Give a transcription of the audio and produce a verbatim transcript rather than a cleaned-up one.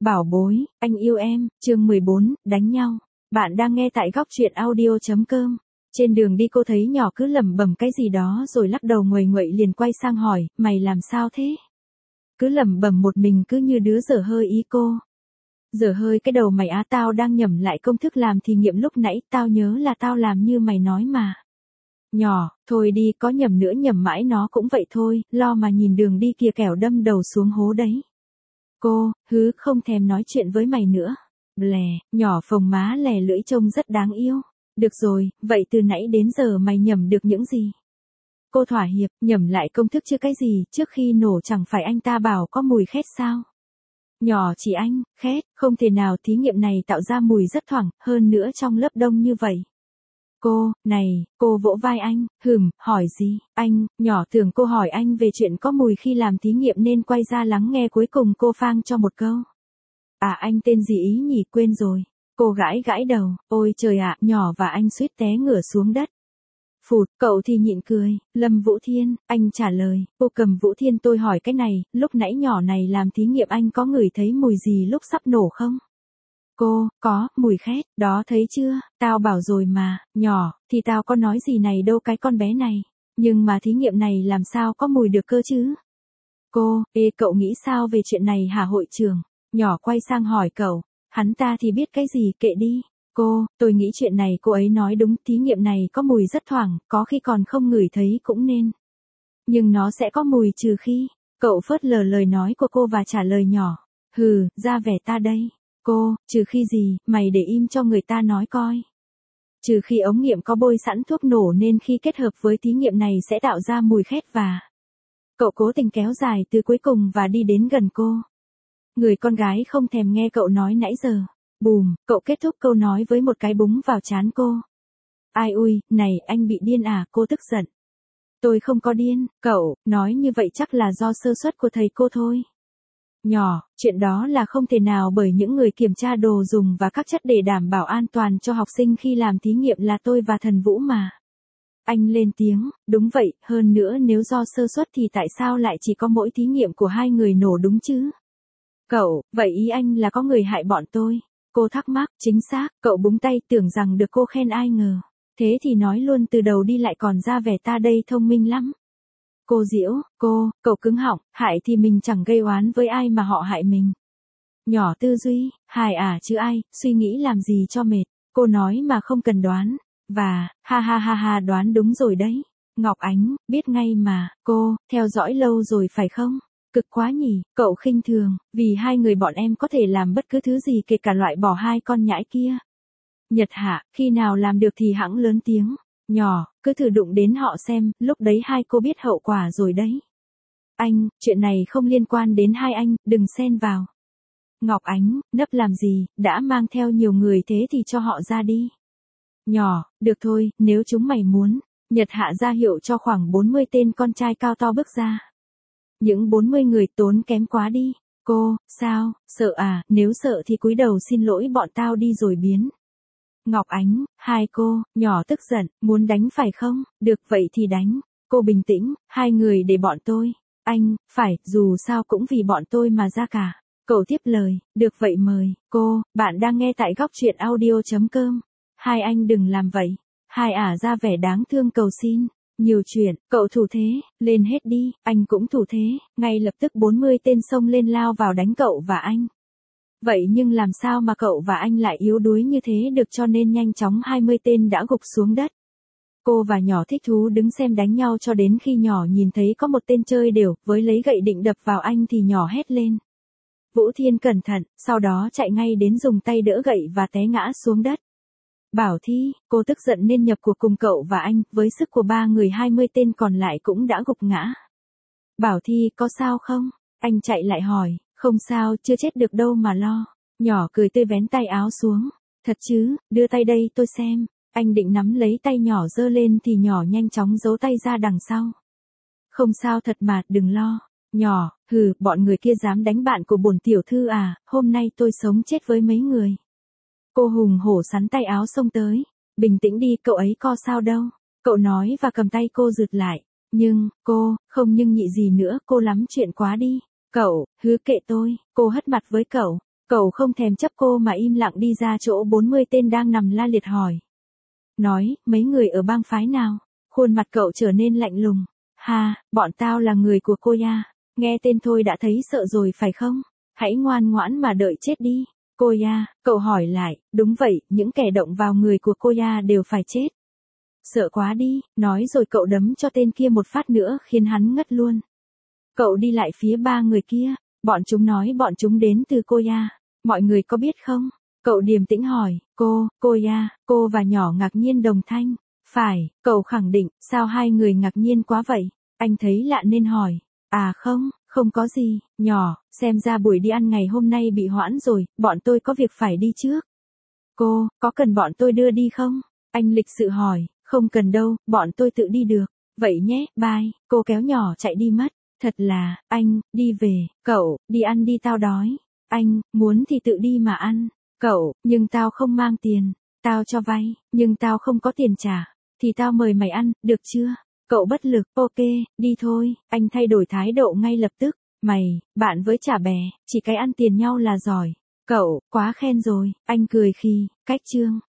Bảo bối, anh yêu em, chương mười bốn, đánh nhau. Bạn đang nghe tại góc truyện audio chấm com. Trên đường đi cô thấy nhỏ cứ lẩm bẩm cái gì đó rồi lắc đầu nguầy nguậy liền quay sang hỏi, mày làm sao thế? Cứ lẩm bẩm một mình cứ như đứa dở hơi ý cô. Dở hơi cái đầu mày á, tao đang nhẩm lại công thức làm thí nghiệm lúc nãy, tao nhớ là tao làm như mày nói mà. Nhỏ, thôi đi, có nhầm nữa nhầm mãi nó cũng vậy thôi, lo mà nhìn đường đi kìa kẻo đâm đầu xuống hố đấy. Cô, hứ, không thèm nói chuyện với mày nữa. Lè, nhỏ phồng má lè lưỡi trông rất đáng yêu. Được rồi, vậy từ nãy đến giờ mày nhẩm được những gì? Cô thỏa hiệp, nhẩm lại công thức chứ cái gì, trước khi nổ chẳng phải anh ta bảo có mùi khét sao? Nhỏ chỉ anh, khét, không thể nào, thí nghiệm này tạo ra mùi rất thoảng, hơn nữa trong lớp đông như vậy. Cô, này, cô vỗ vai anh, hừm, hỏi gì, anh, nhỏ tưởng cô hỏi anh về chuyện có mùi khi làm thí nghiệm nên quay ra lắng nghe, cuối cùng cô phang cho một câu. À, anh tên gì ý nhỉ, quên rồi. Cô gãi gãi đầu, ôi trời ạ, nhỏ và anh suýt té ngửa xuống đất. Phụt, cậu thì nhịn cười, Lâm Vũ Thiên, anh trả lời, cô cầm Vũ Thiên, tôi hỏi cái này, lúc nãy nhỏ này làm thí nghiệm anh có ngửi thấy mùi gì lúc sắp nổ không? Cô, có, mùi khét, đó thấy chưa, tao bảo rồi mà, nhỏ, thì tao có nói gì này đâu cái con bé này, nhưng mà thí nghiệm này làm sao có mùi được cơ chứ? Cô, ê cậu nghĩ sao về chuyện này hả hội trưởng? Nhỏ quay sang hỏi cậu, hắn ta thì biết cái gì, kệ đi. Cô, tôi nghĩ chuyện này cô ấy nói đúng, thí nghiệm này có mùi rất thoảng, có khi còn không ngửi thấy cũng nên. Nhưng nó sẽ có mùi trừ khi, cậu phớt lờ lời nói của cô và trả lời nhỏ, hừ, ra vẻ ta đây. Cô, trừ khi gì, mày để im cho người ta nói coi. Trừ khi ống nghiệm có bôi sẵn thuốc nổ nên khi kết hợp với thí nghiệm này sẽ tạo ra mùi khét và... Cậu cố tình kéo dài từ cuối cùng và đi đến gần cô. Người con gái không thèm nghe cậu nói nãy giờ. Bùm, cậu kết thúc câu nói với một cái búng vào trán cô. Ai ui, này, anh bị điên à, cô tức giận. Tôi không có điên, cậu, nói như vậy chắc là do sơ suất của thầy cô thôi. Nhỏ, chuyện đó là không thể nào bởi những người kiểm tra đồ dùng và các chất để đảm bảo an toàn cho học sinh khi làm thí nghiệm là tôi và Thần Vũ mà. Anh lên tiếng, đúng vậy, hơn nữa nếu do sơ suất thì tại sao lại chỉ có mỗi thí nghiệm của hai người nổ đúng chứ? Cậu, vậy ý anh là có người hại bọn tôi? Cô thắc mắc, chính xác, cậu búng tay tưởng rằng được cô khen ai ngờ. Thế thì nói luôn từ đầu đi lại còn ra vẻ ta đây thông minh lắm. Cô giễu, cô, cậu cứng họng, hại thì mình chẳng gây oán với ai mà họ hại mình. Nhỏ tư duy, hài à chứ ai, suy nghĩ làm gì cho mệt, cô nói mà không cần đoán, và, ha ha ha ha đoán đúng rồi đấy. Ngọc Ánh, biết ngay mà, cô, theo dõi lâu rồi phải không? Cực quá nhỉ, cậu khinh thường, vì hai người bọn em có thể làm bất cứ thứ gì kể cả loại bỏ hai con nhãi kia. Nhật Hạ, khi nào làm được thì hẵng lớn tiếng. Nhỏ, cứ thử đụng đến họ xem, lúc đấy hai cô biết hậu quả rồi đấy. Anh, chuyện này không liên quan đến hai anh, đừng xen vào. Ngọc Ánh, nấp làm gì, đã mang theo nhiều người thế thì cho họ ra đi. Nhỏ, được thôi, nếu chúng mày muốn. Nhật Hạ ra hiệu cho khoảng bốn mươi tên con trai cao to bước ra. Những bốn mươi người tốn kém quá đi. Cô, sao, sợ à, nếu sợ thì cúi đầu xin lỗi bọn tao đi rồi biến. Ngọc Ánh, hai cô, nhỏ tức giận, muốn đánh phải không? Được vậy thì đánh. Cô bình tĩnh, hai người để bọn tôi. Anh, phải, dù sao cũng vì bọn tôi mà ra cả. Cậu tiếp lời, được vậy mời. Cô, bạn đang nghe tại góc truyện audio chấm com. Hai anh đừng làm vậy. Hai ả ra vẻ đáng thương cầu xin. Nhiều chuyện, cậu thủ thế, lên hết đi, anh cũng thủ thế, ngay lập tức bốn mươi tên xông lên lao vào đánh cậu và anh. Vậy nhưng làm sao mà cậu và anh lại yếu đuối như thế được, cho nên nhanh chóng hai mươi tên đã gục xuống đất. Cô và nhỏ thích thú đứng xem đánh nhau cho đến khi nhỏ nhìn thấy có một tên chơi đều, với lấy gậy định đập vào anh thì nhỏ hét lên. Vũ Thiên cẩn thận, sau đó chạy ngay đến dùng tay đỡ gậy và té ngã xuống đất. Bảo Thi, cô tức giận nên nhập cuộc cùng cậu và anh, với sức của ba người hai mươi tên còn lại cũng đã gục ngã. Bảo Thi, có sao không? Anh chạy lại hỏi, không sao, chưa chết được đâu mà lo. Nhỏ cười tươi vén tay áo xuống. Thật chứ, đưa tay đây tôi xem. Anh định nắm lấy tay nhỏ giơ lên thì nhỏ nhanh chóng giấu tay ra đằng sau. Không sao thật mà, đừng lo. Nhỏ, hừ, bọn người kia dám đánh bạn của bổn tiểu thư à, hôm nay tôi sống chết với mấy người. Cô hùng hổ sắn tay áo xông tới. Bình tĩnh đi, cậu ấy có sao đâu. Cậu nói và cầm tay cô giựt lại. Nhưng, cô, không nhưng nhị gì nữa, cô lắm chuyện quá đi. Cậu, hứ kệ tôi, cô hất mặt với cậu. Cậu không thèm chấp cô mà im lặng đi ra chỗ bốn mươi tên đang nằm la liệt hỏi. Nói, mấy người ở bang phái nào? Khuôn mặt cậu trở nên lạnh lùng. Ha, bọn tao là người của cô ya. Nghe tên thôi đã thấy sợ rồi phải không? Hãy ngoan ngoãn mà đợi chết đi. Cô ya, cậu hỏi lại, đúng vậy, những kẻ động vào người của cô ya đều phải chết. Sợ quá đi, nói rồi cậu đấm cho tên kia một phát nữa khiến hắn ngất luôn. Cậu đi lại phía ba người kia, bọn chúng nói bọn chúng đến từ cô ya. Mọi người có biết không? Cậu điềm tĩnh hỏi, cô, cô ya, cô và nhỏ ngạc nhiên đồng thanh. Phải, cậu khẳng định, sao hai người ngạc nhiên quá vậy? Anh thấy lạ nên hỏi. À không, không có gì, nhỏ, xem ra buổi đi ăn ngày hôm nay bị hoãn rồi, bọn tôi có việc phải đi trước. Cô, có cần bọn tôi đưa đi không? Anh lịch sự hỏi, không cần đâu, bọn tôi tự đi được. Vậy nhé, bye, cô kéo nhỏ chạy đi mất. Thật là, anh, đi về, cậu, đi ăn đi tao đói. Anh, muốn thì tự đi mà ăn. Cậu, nhưng tao không mang tiền. Tao cho vay, nhưng tao không có tiền trả. Thì tao mời mày ăn, được chưa? Cậu bất lực, ok, đi thôi. Anh thay đổi thái độ ngay lập tức. Mày, bạn với chả bè, chỉ cái ăn tiền nhau là giỏi. Cậu, quá khen rồi. Anh cười khi, cách chương.